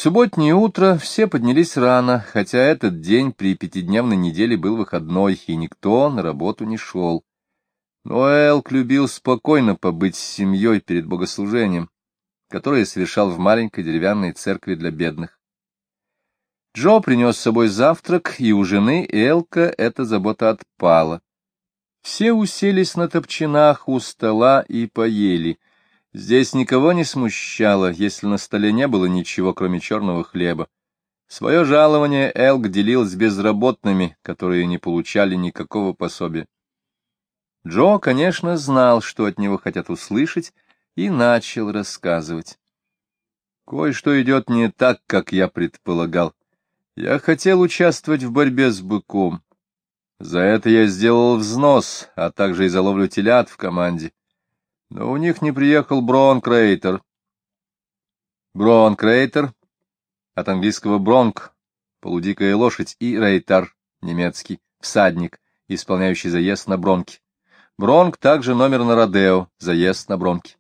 субботнее утро все поднялись рано, хотя этот день при пятидневной неделе был выходной, и никто на работу не шел. Но Элк любил спокойно побыть с семьей перед богослужением, которое совершал в маленькой деревянной церкви для бедных. Джо принес с собой завтрак, и у жены Элка эта забота отпала. Все уселись на топчинах у стола и поели. Здесь никого не смущало, если на столе не было ничего, кроме черного хлеба. Свое жалование Элк делил с безработными, которые не получали никакого пособия. Джо, конечно, знал, что от него хотят услышать, и начал рассказывать. Кое-что идет не так, как я предполагал. Я хотел участвовать в борьбе с быком. За это я сделал взнос, а также и за ловлю телят в команде. Но у них не приехал Брон Крейтер. Брон Крейтер, от английского бронк, полудикая лошадь, и рейтар, немецкий, всадник, исполняющий заезд на бронке. Бронк также номер на родео, заезд на бронке.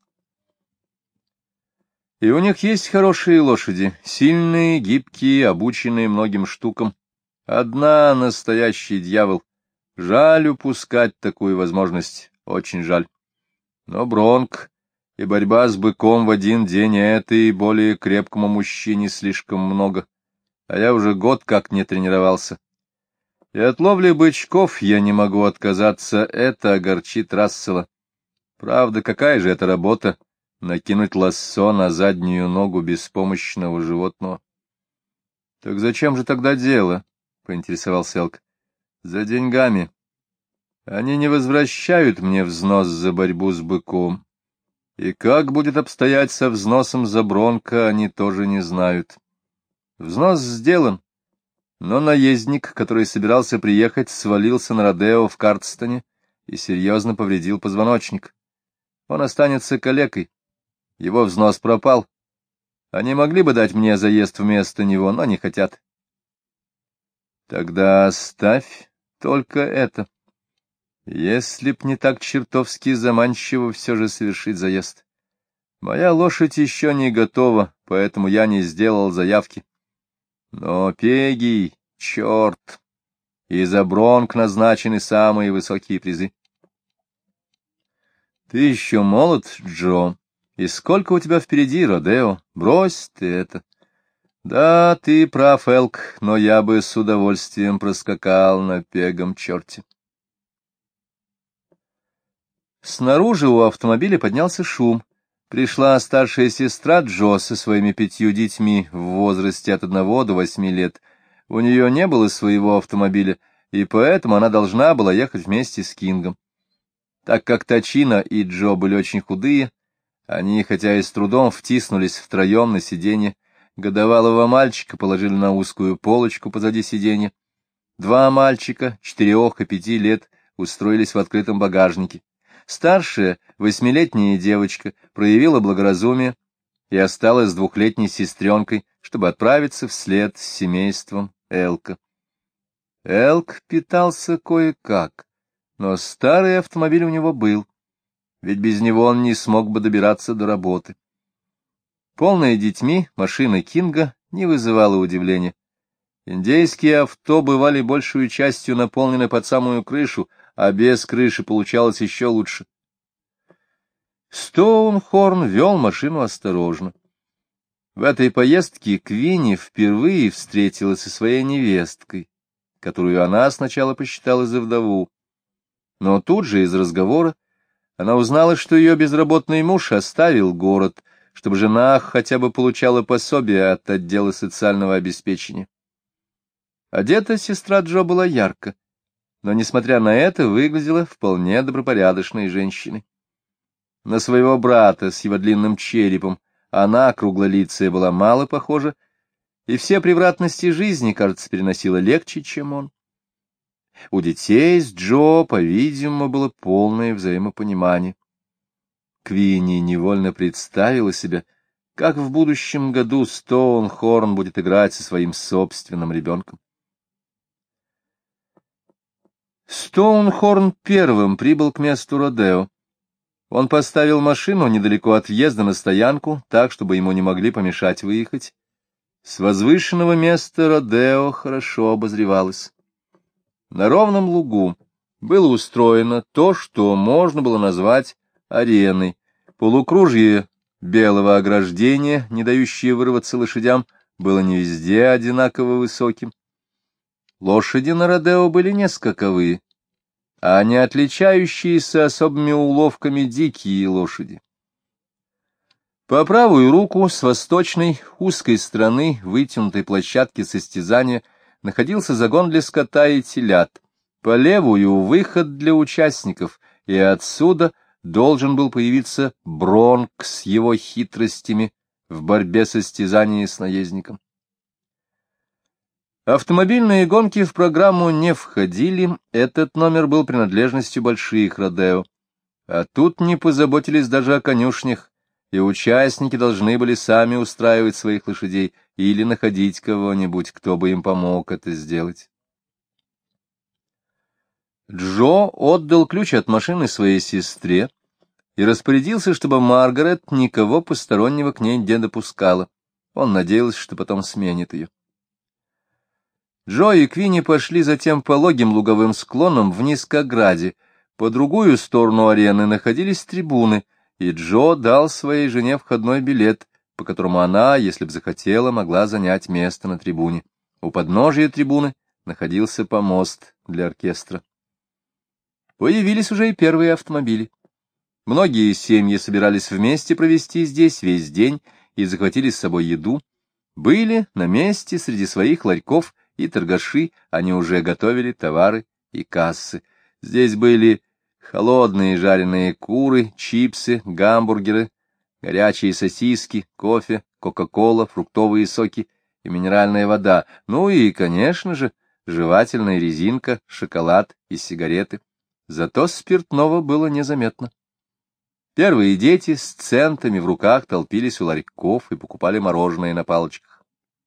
И у них есть хорошие лошади, сильные, гибкие, обученные многим штукам. Одна настоящий дьявол. Жаль упускать такую возможность, очень жаль. Но бронк и борьба с быком в один день — это и более крепкому мужчине слишком много. А я уже год как не тренировался. И от ловли бычков я не могу отказаться, это огорчит Рассела. Правда, какая же это работа — накинуть лассо на заднюю ногу беспомощного животного? — Так зачем же тогда дело? — поинтересовался Элк. — За деньгами. Они не возвращают мне взнос за борьбу с быком. И как будет обстоять со взносом за бронко, они тоже не знают. Взнос сделан, но наездник, который собирался приехать, свалился на родео в Картстоне и серьезно повредил позвоночник. Он останется калекой. Его взнос пропал. Они могли бы дать мне заезд вместо него, но не хотят. Тогда оставь только это. Если б не так чертовски заманчиво все же совершить заезд. Моя лошадь еще не готова, поэтому я не сделал заявки. Но Пегий, черт, и за бронк назначены самые высокие призы. Ты еще молод, Джо, и сколько у тебя впереди, родео? Брось ты это. Да, ты прав, Элк, но я бы с удовольствием проскакал на пегом черте. Снаружи у автомобиля поднялся шум. Пришла старшая сестра Джо со своими 5 детьми в возрасте от 1 до 8 лет. У нее не было своего автомобиля, и поэтому она должна была ехать вместе с Кингом. Так как Тачина и Джо были очень худые, они, хотя и с трудом, втиснулись втроем на сиденье. Годовалого мальчика положили на узкую полочку позади сиденья. 2 мальчика, 4 и 5 лет, устроились в открытом багажнике. Старшая, 8-летняя девочка, проявила благоразумие и осталась с 2-летней сестренкой, чтобы отправиться вслед с семейством Элка. Элк питался кое-как, но старый автомобиль у него был, ведь без него он не смог бы добираться до работы. Полная детьми машина Кинга не вызывала удивления. Индейские авто бывали большую частью наполнены под самую крышу, а без крыши получалось еще лучше. Стоунхорн вел машину осторожно. В этой поездке Квинни впервые встретилась со своей невесткой, которую она сначала посчитала за вдову. Но тут же из разговора она узнала, что ее безработный муж оставил город, чтобы жена хотя бы получала пособие от отдела социального обеспечения. Одета сестра Джо была ярко, но, несмотря на это, выглядела вполне добропорядочной женщиной. На своего брата с его длинным черепом она, круглолицая, была мало похожа, и все превратности жизни, кажется, переносила легче, чем он. У детей с Джо, по-видимому, было полное взаимопонимание. Квинни невольно представила себе, как в будущем году Стоунхорн будет играть со своим собственным ребенком. Стоунхорн первым прибыл к месту родео. Он поставил машину недалеко от въезда на стоянку, так, чтобы ему не могли помешать выехать. С возвышенного места Родео хорошо обозревалось. На ровном лугу было устроено то, что можно было назвать ареной. Полукружье белого ограждения, не дающее вырваться лошадям, было не везде одинаково высоким. Лошади на Родео были не скаковые, а не отличающиеся особыми уловками дикие лошади. По правую руку с восточной узкой стороны вытянутой площадки состязания находился загон для скота и телят, по левую — выход для участников, и отсюда должен был появиться Бронк с его хитростями в борьбе состязания с наездником. Автомобильные гонки в программу не входили, этот номер был принадлежностью больших Родео. А тут не позаботились даже о конюшнях, и участники должны были сами устраивать своих лошадей или находить кого-нибудь, кто бы им помог это сделать. Джо отдал ключ от машины своей сестре и распорядился, чтобы Маргарет никого постороннего к ней не допускала. Он надеялся, что потом сменит ее. Джо и Квинни пошли затем по пологим луговым склонам вниз к ограде. По другую сторону арены находились трибуны, и Джо дал своей жене входной билет, по которому она, если б захотела, могла занять место на трибуне. У подножия трибуны находился помост для оркестра. Появились уже и первые автомобили. Многие семьи собирались вместе провести здесь весь день и захватили с собой еду. Были на месте среди своих ларьков и торгаши, они уже готовили товары и кассы. Здесь были холодные жареные куры, чипсы, гамбургеры, горячие сосиски, кофе, кока-кола, фруктовые соки и минеральная вода, ну и, конечно же, жевательная резинка, шоколад и сигареты. Зато спиртного было незаметно. Первые дети с центами в руках толпились у ларьков и покупали мороженое на палочках.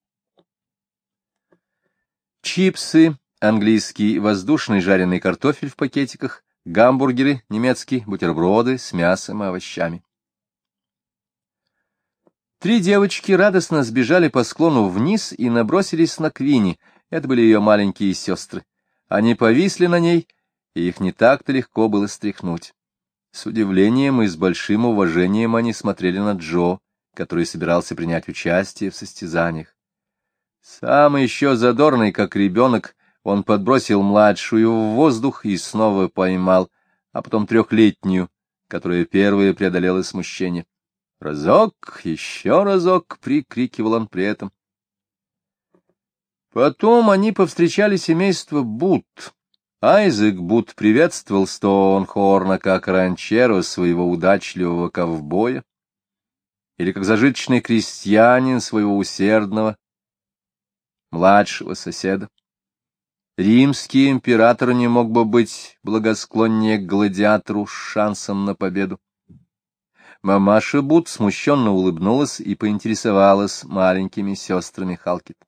Чипсы, английский воздушный жареный картофель в пакетиках, гамбургеры, немецкие бутерброды с мясом и овощами. Три девочки радостно сбежали по склону вниз и набросились на Квинни. Это были ее маленькие сестры. Они повисли на ней, и их не так-то легко было стряхнуть. С удивлением и с большим уважением они смотрели на Джо, который собирался принять участие в состязаниях. Сам еще задорный, как ребенок, он подбросил младшую в воздух и снова поймал, а потом трехлетнюю, которая первая преодолела смущение. «Разок, еще разок!» — прикрикивал он при этом. Потом они повстречали семейство Бут. Айзек Бут приветствовал Стоунхорна как ранчеро своего удачливого ковбоя, или как зажиточный крестьянин своего усердного младшего соседа. Римский император не мог бы быть благосклоннее к гладиатору с шансом на победу. Мамаша Бут смущенно улыбнулась и поинтересовалась маленькими сестрами Халкет.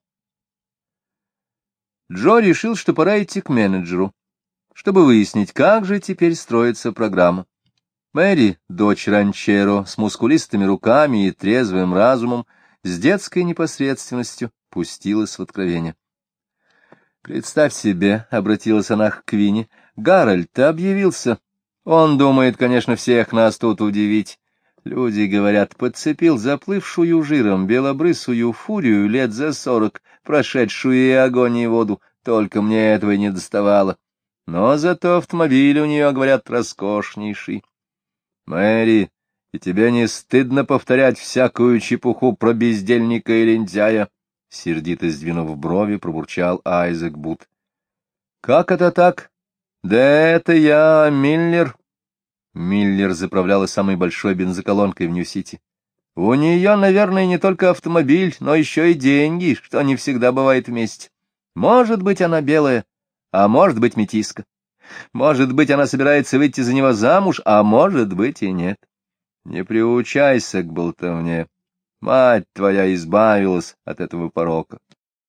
Джо решил, что пора идти к менеджеру, чтобы выяснить, как же теперь строится программа. Мэри, дочь ранчеро, с мускулистыми руками и трезвым разумом, с детской непосредственностью пустилась в откровение. «Представь себе», — обратилась она к Квинни, — «Гарольд-то объявился. Он думает, конечно, всех нас тут удивить. Люди говорят, подцепил заплывшую жиром белобрысую фурию лет за 40, прошедшую и огонь и воду, только мне этого и не доставало. Но зато автомобиль у нее, говорят, роскошнейший. Мэри, и тебе не стыдно повторять всякую чепуху про бездельника и лентяя?» Сердито сдвинув брови, пробурчал Айзек Бут. — Как это так? Да это я, Миллер. Миллер заправляла самой большой бензоколонкой в Нью-Сити. У нее, наверное, не только автомобиль, но еще и деньги, что не всегда бывает вместе. Может быть, она белая, а может быть, метиска. Может быть, она собирается выйти за него замуж, а может быть и нет. Не приучайся к болтовне. Мать твоя избавилась от этого порока.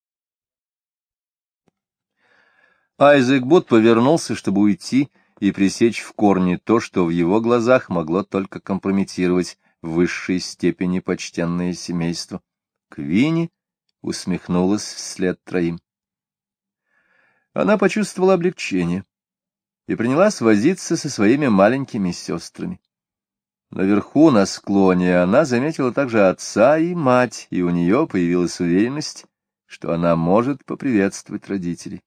Айзек Бут повернулся, чтобы уйти и пресечь в корне то, что в его глазах могло только компрометировать в высшей степени почтенное семейство. Квинни усмехнулась вслед троим. Она почувствовала облегчение и принялась возиться со своими маленькими сестрами. Наверху, на склоне, она заметила также отца и мать, и у нее появилась уверенность, что она может поприветствовать родителей.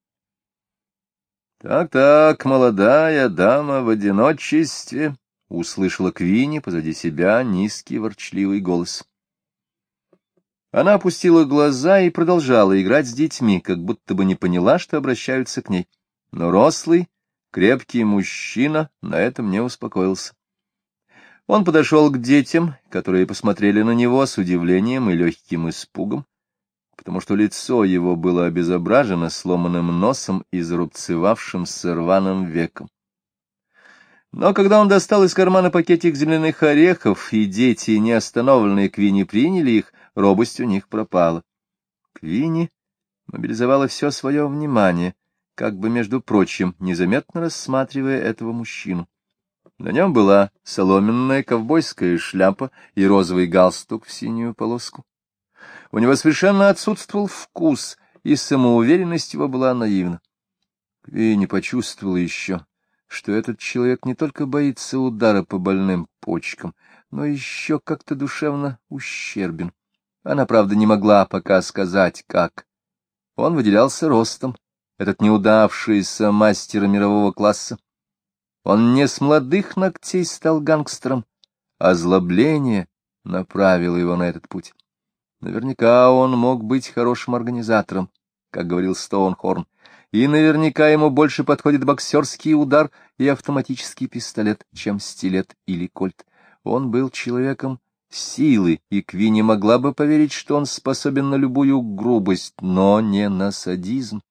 «Так-так, молодая дама в одиночестве», — услышала Квинни позади себя низкий ворчливый голос. Она опустила глаза и продолжала играть с детьми, как будто бы не поняла, что обращаются к ней. Но рослый, крепкий мужчина на этом не успокоился. Он подошел к детям, которые посмотрели на него с удивлением и легким испугом, потому что лицо его было обезображено сломанным носом и зарубцевавшимся рваным веком. Но когда он достал из кармана пакетик земляных орехов, и дети, не остановленные Квинни, приняли их, робость у них пропала. Квинни мобилизовала все свое внимание, как бы, между прочим, незаметно рассматривая этого мужчину. На нем была соломенная ковбойская шляпа и розовый галстук в синюю полоску. У него совершенно отсутствовал вкус, и самоуверенность его была наивна. Квинни почувствовала еще, что этот человек не только боится удара по больным почкам, но еще как-то душевно ущербен. Она, правда, не могла пока сказать, как. Он выделялся ростом, этот неудавшийся мастер мирового класса. Он не с молодых ногтей стал гангстером, а озлобление направило его на этот путь. Наверняка он мог быть хорошим организатором, как говорил Стоунхорн, и наверняка ему больше подходит боксерский удар и автоматический пистолет, чем стилет или кольт. Он был человеком силы, и Квинни могла бы поверить, что он способен на любую грубость, но не на садизм.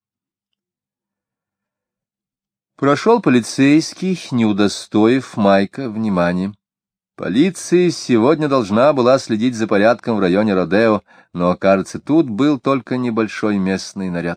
Прошел полицейский, не удостоив Майка вниманием. Полиция сегодня должна была следить за порядком в районе Родео, но, кажется, тут был только небольшой местный наряд.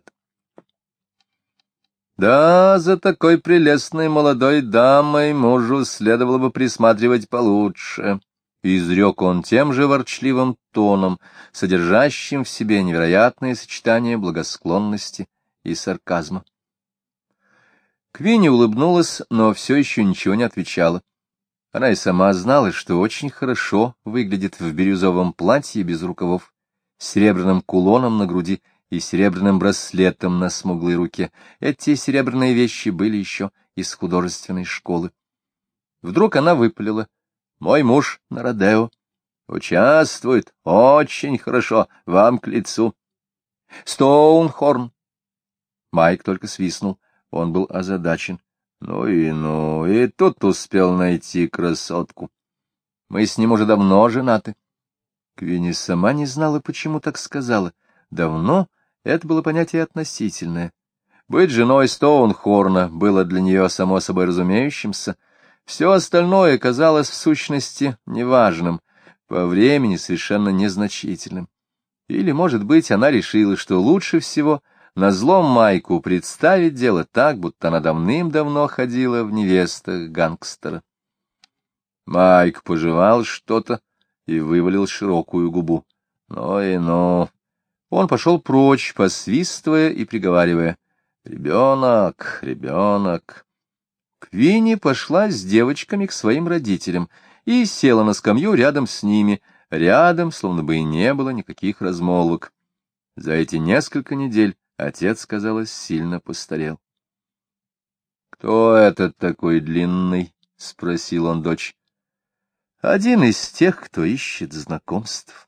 Да, за такой прелестной молодой дамой мужу следовало бы присматривать получше, — изрек он тем же ворчливым тоном, содержащим в себе невероятное сочетание благосклонности и сарказма. Квинни улыбнулась, но все еще ничего не отвечала. Она и сама знала, что очень хорошо выглядит в бирюзовом платье без рукавов, с серебряным кулоном на груди и серебряным браслетом на смуглой руке. Эти серебряные вещи были еще из художественной школы. Вдруг она выпалила: «Мой муж на Родео. Участвует. Очень хорошо. Вам к лицу». «Стоунхорн». Майк только свистнул. Он был озадачен. Ну, и тут успел найти красотку. Мы с ним уже давно женаты. Квинни сама не знала, почему так сказала. Давно — это было понятие относительное. Быть женой Стоунхорна было для нее само собой разумеющимся. Все остальное казалось в сущности неважным, по времени совершенно незначительным. Или, может быть, она решила, что лучше всего назло Майку представить дело так, будто она давным-давно ходила в невестах гангстера. Майк пожевал что-то и вывалил широкую губу. Ну. Он пошел прочь, посвистывая и приговаривая: «Ребенок, ребенок». Квинни пошла с девочками к своим родителям и села на скамью рядом с ними, рядом, словно бы и не было никаких размолвок. За эти несколько недель отец, казалось, сильно постарел. — Кто этот такой длинный? — спросил он дочь. — Один из тех, кто ищет знакомств.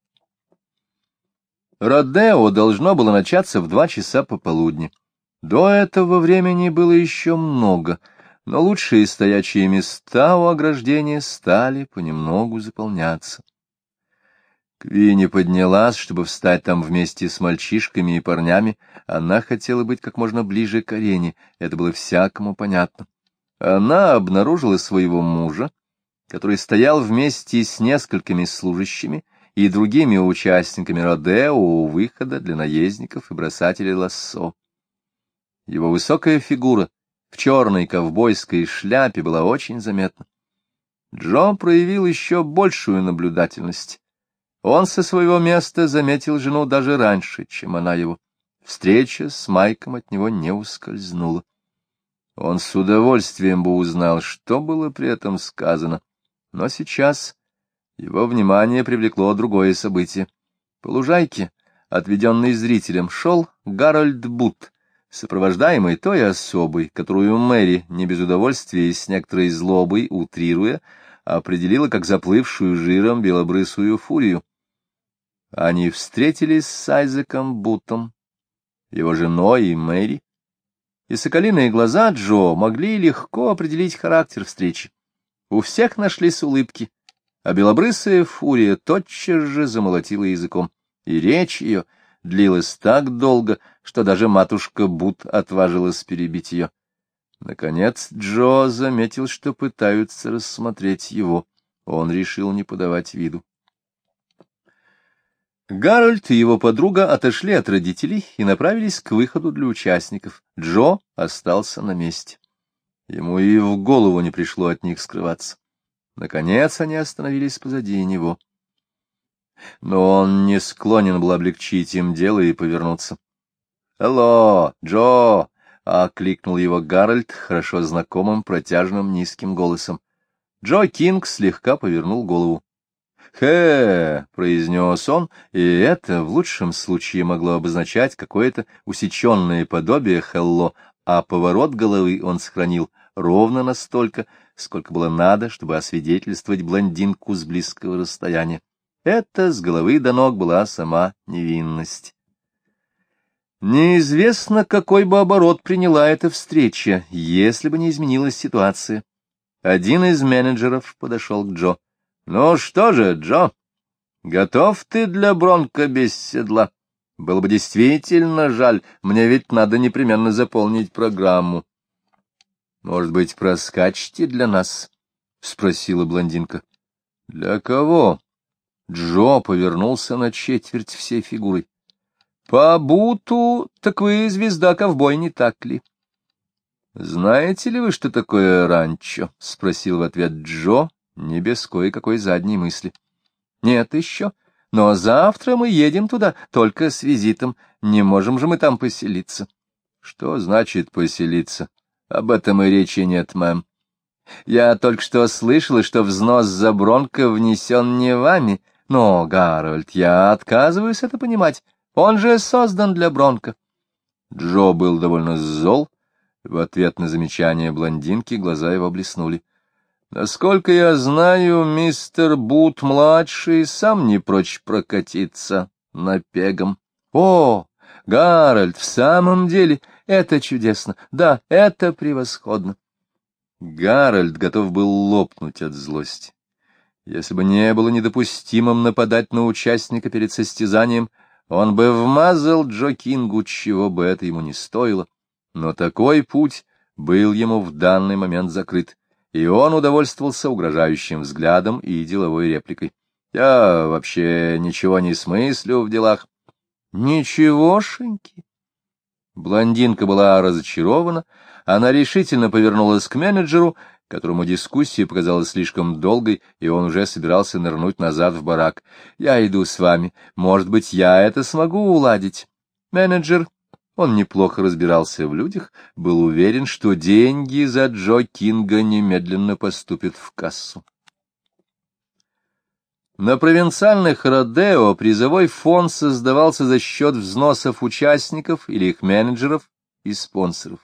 Родео должно было начаться в 2 часа пополудни. До этого времени было еще много, но лучшие стоячие места у ограждения стали понемногу заполняться. Квинни поднялась, чтобы встать там вместе с мальчишками и парнями. Она хотела быть как можно ближе к арене, это было всякому понятно. Она обнаружила своего мужа, который стоял вместе с несколькими служащими и другими участниками Родео у выхода для наездников и бросателей лассо. Его высокая фигура в черной ковбойской шляпе была очень заметна. Джо проявил еще большую наблюдательность. Он со своего места заметил жену даже раньше, чем она его. Встреча с Майком от него не ускользнула. Он с удовольствием бы узнал, что было при этом сказано. Но сейчас его внимание привлекло другое событие. По лужайке, отведенной зрителям, шел Гарольд Бут, сопровождаемый той особой, которую Мэри, не без удовольствия и с некоторой злобой, утрируя, определила как заплывшую жиром белобрысую фурию. Они встретились с Айзеком Бутом, его женой и Мэри, и соколиные глаза Джо могли легко определить характер встречи. У всех нашлись улыбки, а белобрысая фурия тотчас же замолотила языком, и речь ее длилась так долго, что даже матушка Бут отважилась перебить ее. Наконец Джо заметил, что пытаются рассмотреть его. Он решил не подавать виду. Гарольд и его подруга отошли от родителей и направились к выходу для участников. Джо остался на месте. Ему и в голову не пришло от них скрываться. Наконец они остановились позади него. Но он не склонен был облегчить им дело и повернуться. «Алло, Джо!» — окликнул его Гарольд хорошо знакомым протяжным низким голосом. Джо Кинг слегка повернул голову. «Хэ!» — произнес он, и это в лучшем случае могло обозначать какое-то усеченное подобие «хелло», а поворот головы он сохранил ровно настолько, сколько было надо, чтобы освидетельствовать блондинку с близкого расстояния. Это с головы до ног была сама невинность. Неизвестно, какой бы оборот приняла эта встреча, если бы не изменилась ситуация. Один из менеджеров подошел к Джо. «Ну что же, Джо, готов ты для бронко без седла? Было бы действительно жаль, мне ведь надо непременно заполнить программу». «Может быть, проскачете для нас?» — спросила блондинка. «Для кого?» Джо повернулся на четверть всей фигурой. «По Буту, так вы звезда-ковбой, не так ли?» «Знаете ли вы, что такое ранчо?» — спросил в ответ Джо, не без кое-какой задней мысли. «Нет еще, но завтра мы едем туда, только с визитом. Не можем же мы там поселиться». «Что значит поселиться? Об этом и речи нет, мэм. Я только что слышала, что взнос за бронко внесен не вами. Но, Гарольд, я отказываюсь это понимать. Он же создан для бронко». Джо был довольно зол. В ответ на замечание блондинки глаза его блеснули. «Насколько я знаю, мистер Бут-младший сам не прочь прокатиться напегом». «О, Гарольд, в самом деле, это чудесно. Да, это превосходно». Гарольд готов был лопнуть от злости. Если бы не было недопустимым нападать на участника перед состязанием, он бы вмазал Джо Кингу, чего бы это ему не стоило. Но такой путь был ему в данный момент закрыт, и он удовольствовался угрожающим взглядом и деловой репликой. «Я вообще ничего не смыслю в делах». «Ничегошеньки». Блондинка была разочарована, она решительно повернулась к менеджеру, которому дискуссия показалась слишком долгой, и он уже собирался нырнуть назад в барак. «Я иду с вами. Может быть, я это смогу уладить». Менеджер, он неплохо разбирался в людях, был уверен, что деньги за Джо Кинга немедленно поступят в кассу. На провинциальных родео призовой фонд создавался за счет взносов участников или их менеджеров и спонсоров.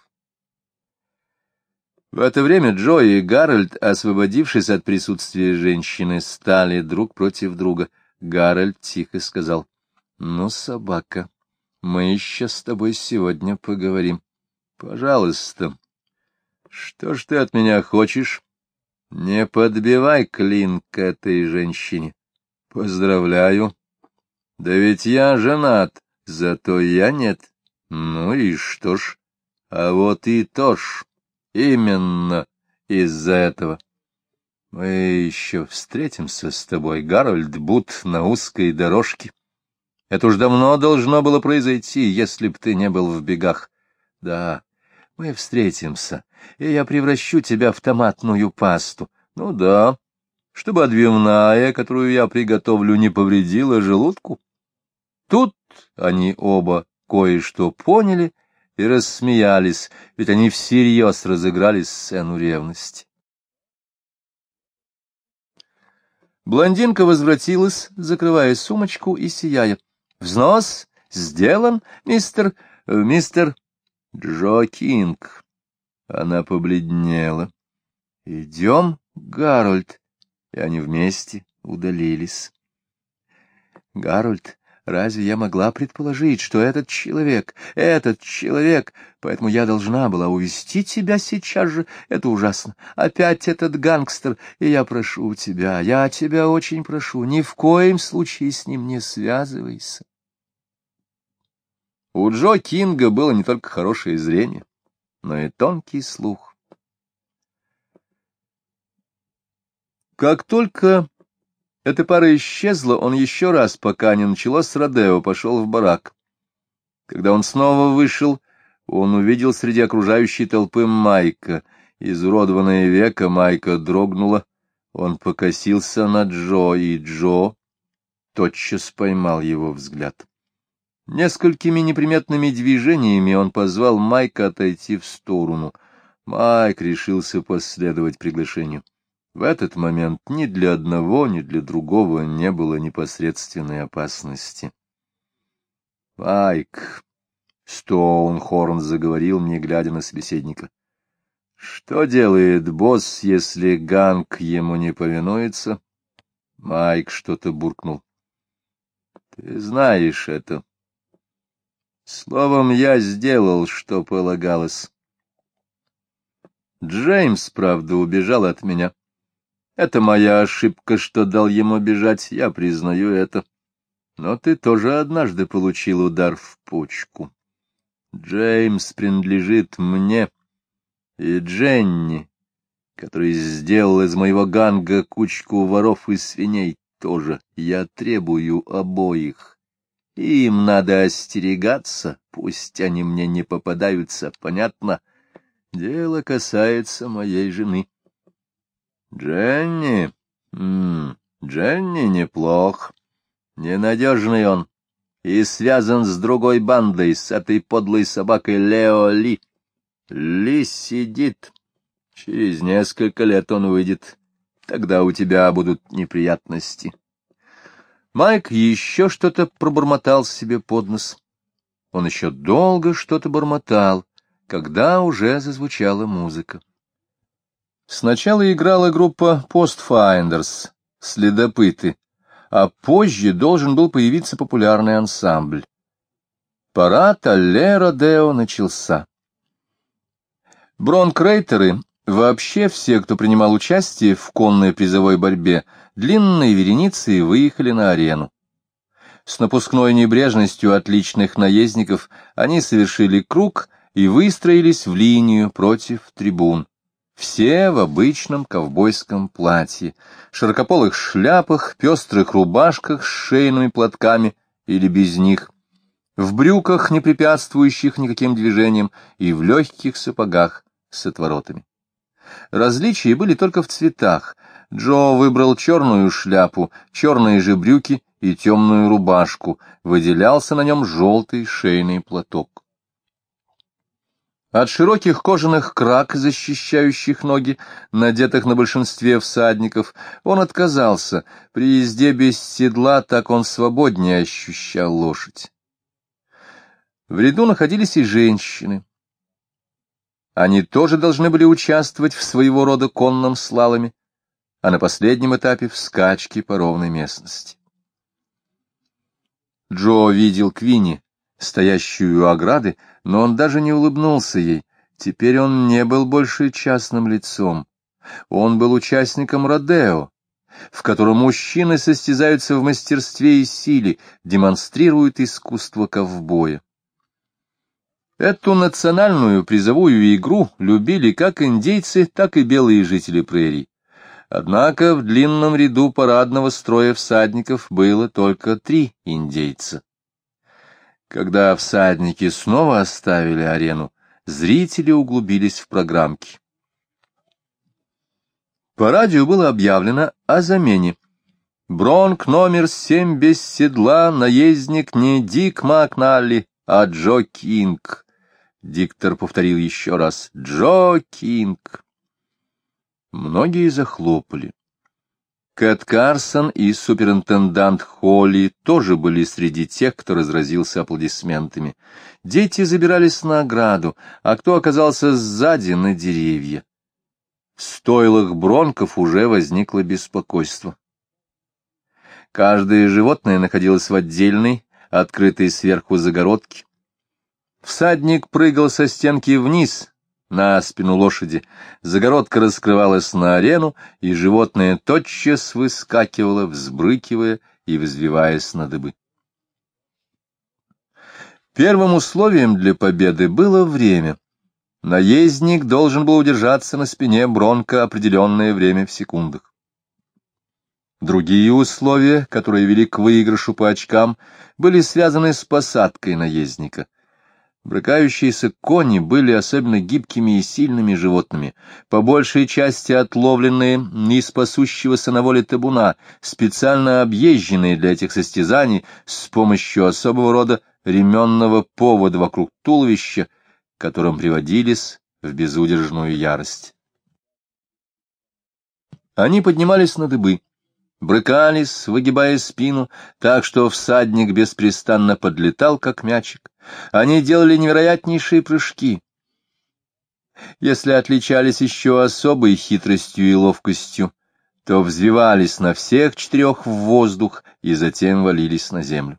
В это время Джо и Гарольд, освободившись от присутствия женщины, стали друг против друга. Гарольд тихо сказал: «Ну, собака, мы еще с тобой сегодня поговорим. Пожалуйста. Что ж ты от меня хочешь? Не подбивай клин к этой женщине. Поздравляю. Да ведь я женат, зато я нет. Ну и что ж? А вот и то ж. Именно из-за этого. Мы еще встретимся с тобой, Гарольд Бут, на узкой дорожке. Это уж давно должно было произойти, если б ты не был в бегах. Да, мы встретимся, и я превращу тебя в томатную пасту. Ну да, чтобы отбивная, которую я приготовлю, не повредила желудку. Тут они оба кое-что поняли и рассмеялись, ведь они всерьез разыграли сцену ревности. Блондинка возвратилась, закрывая сумочку и сияя. — Взнос сделан, мистер Джо Кинг. Она побледнела. — Идем, Гарольд. И они вместе удалились. — Гарольд, разве я могла предположить, что этот человек, поэтому я должна была увести тебя сейчас же, это ужасно. Опять этот гангстер, и я прошу тебя, я тебя очень прошу, ни в коем случае с ним не связывайся. У Джо Кинга было не только хорошее зрение, но и тонкий слух. Как только эта пара исчезла, он еще раз, пока не началось родео, пошел в барак. Когда он снова вышел, он увидел среди окружающей толпы Майка. Изуродованное веко Майка дрогнуло. Он покосился на Джо, и Джо тотчас поймал его взгляд. Несколькими неприметными движениями он позвал Майка отойти в сторону. Майк решился последовать приглашению. В этот момент ни для одного, ни для другого не было непосредственной опасности. — Майк, — Стоунхорн заговорил, не глядя на собеседника, — что делает босс, если ганг ему не повинуется? Майк что-то буркнул. — Ты знаешь это. Словом, я сделал, что полагалось. Джеймс, правда, убежал от меня. Это моя ошибка, что дал ему бежать, я признаю это. Но ты тоже однажды получил удар в почку. Джеймс принадлежит мне, и Дженни, который сделал из моего ганга кучку воров и свиней, тоже. Я требую обоих. Им надо остерегаться, пусть они мне не попадаются, понятно? Дело касается моей жены. Дженни? Дженни неплох. Ненадежный он и связан с другой бандой, с этой подлой собакой Лео Ли. Ли сидит. Через несколько лет он выйдет. Тогда у тебя будут неприятности. Майк еще что-то пробормотал себе под нос. Он еще долго что-то бормотал, когда уже зазвучала музыка. Сначала играла группа Pathfinders, следопыты, а позже должен был появиться популярный ансамбль. Парад алле родео начался. Бронкрейтеры, вообще все, кто принимал участие в конной призовой борьбе, длинной вереницей выехали на арену. С напускной небрежностью отличных наездников они совершили круг и выстроились в линию против трибун. Все в обычном ковбойском платье, широкополых шляпах, пестрых рубашках с шейными платками или без них, в брюках, не препятствующих никаким движениям, и в легких сапогах с отворотами. Различия были только в цветах. Джо выбрал черную шляпу, черные же брюки и темную рубашку, выделялся на нем желтый шейный платок. От широких кожаных крак, защищающих ноги, надетых на большинстве всадников, он отказался. При езде без седла так он свободнее ощущал лошадь. В ряду находились и женщины. Они тоже должны были участвовать в своего рода конном слаломе, а на последнем этапе в скачке по ровной местности. Джо видел Квинни, стоящую у ограды, но он даже не улыбнулся ей. Теперь он не был больше частным лицом. Он был участником родео, в котором мужчины состязаются в мастерстве и силе, демонстрируют искусство ковбоя. Эту национальную призовую игру любили как индейцы, так и белые жители прерий. Однако в длинном ряду парадного строя всадников было только 3 индейца. Когда всадники снова оставили арену, зрители углубились в программки. По радио было объявлено о замене. Бронк номер 7 без седла, наездник не Дик Макналли, а Джо Кинг. Диктор повторил еще раз: Джо Кинг. Многие захлопали. Кэт Карсон и суперинтендант Холли тоже были среди тех, кто разразился аплодисментами. Дети забирались на ограду, а кто оказался сзади — на деревья. В стойлах бронков уже возникло беспокойство. Каждое животное находилось в отдельной, открытой сверху загородке. Всадник прыгал со стенки вниз, на спину лошади, загородка раскрывалась на арену, и животное тотчас выскакивало, взбрыкивая и взвиваясь на дыбы. Первым условием для победы было время. Наездник должен был удержаться на спине бронка определенное время в секундах. Другие условия, которые вели к выигрышу по очкам, были связаны с посадкой наездника. Брыкающиеся кони были особенно гибкими и сильными животными, по большей части отловленные из пасущегося на воле табуна, специально объезженные для этих состязаний с помощью особого рода ременного повода вокруг туловища, которым приводились в безудержную ярость. Они поднимались на дыбы, брыкались, выгибая спину, так что всадник беспрестанно подлетал, как мячик. Они делали невероятнейшие прыжки. Если отличались еще особой хитростью и ловкостью, то взвивались на всех четырех в воздух и затем валились на землю.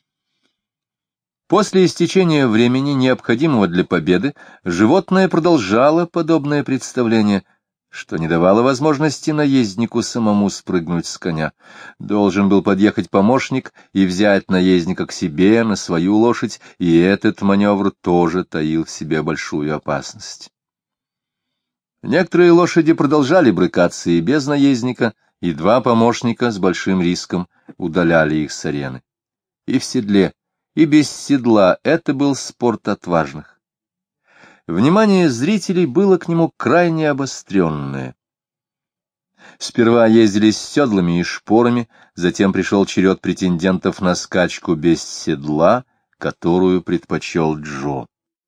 После истечения времени, необходимого для победы, животное продолжало подобное представление, что не давало возможности наезднику самому спрыгнуть с коня. Должен был подъехать помощник и взять наездника к себе на свою лошадь, и этот маневр тоже таил в себе большую опасность. Некоторые лошади продолжали брыкаться и без наездника, и два помощника с большим риском удаляли их с арены. И в седле, и без седла это был спорт отважных. Внимание зрителей было к нему крайне обостренное. Сперва ездили с седлами и шпорами, затем пришел черед претендентов на скачку без седла, которую предпочел Джо.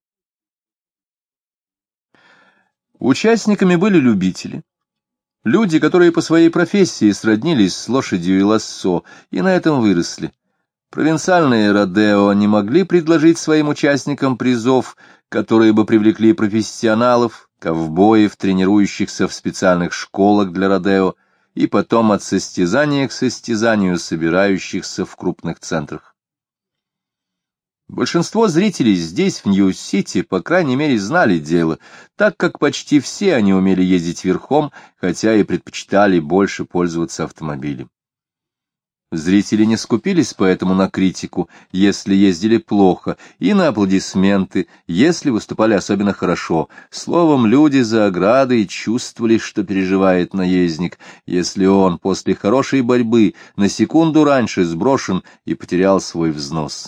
Участниками были любители, люди, которые по своей профессии сроднились с лошадью и лассо, и на этом выросли. Провинциальные родео не могли предложить своим участникам призов, которые бы привлекли профессионалов, ковбоев, тренирующихся в специальных школах для родео, и потом от состязания к состязанию собирающихся в крупных центрах. Большинство зрителей здесь, в Нью-Сити, по крайней мере, знали дело, так как почти все они умели ездить верхом, хотя и предпочитали больше пользоваться автомобилем. Зрители не скупились поэтому на критику, если ездили плохо, и на аплодисменты, если выступали особенно хорошо. Словом, люди за оградой чувствовали, что переживает наездник, если он после хорошей борьбы на секунду раньше сброшен и потерял свой взнос.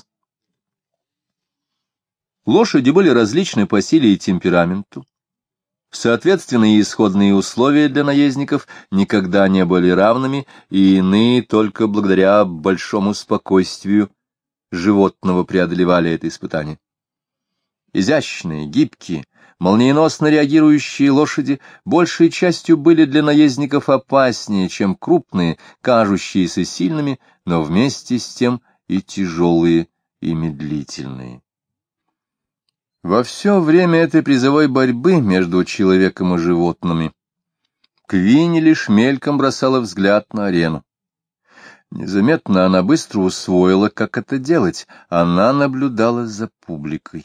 Лошади были различны по силе и темпераменту. Соответственно, и исходные условия для наездников никогда не были равными, и иные только благодаря большому спокойствию животного преодолевали это испытание. Изящные, гибкие, молниеносно реагирующие лошади большей частью были для наездников опаснее, чем крупные, кажущиеся сильными, но вместе с тем и тяжелые, и медлительные. Во все время этой призовой борьбы между человеком и животными Квинни лишь мельком бросала взгляд на арену. Незаметно она быстро усвоила, как это делать. Она наблюдала за публикой.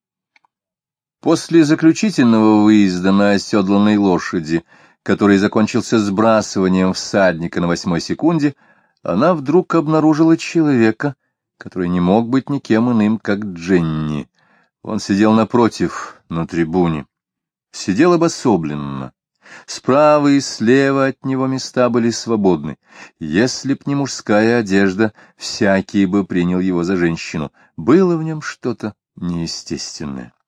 После заключительного выезда на оседланной лошади, который закончился сбрасыванием всадника на 8-й секунде, она вдруг обнаружила человека, который не мог быть никем иным, как Дженни. Он сидел напротив, на трибуне. Сидел обособленно. Справа и слева от него места были свободны. Если б не мужская одежда, всякий бы принял его за женщину. Было в нем что-то неестественное.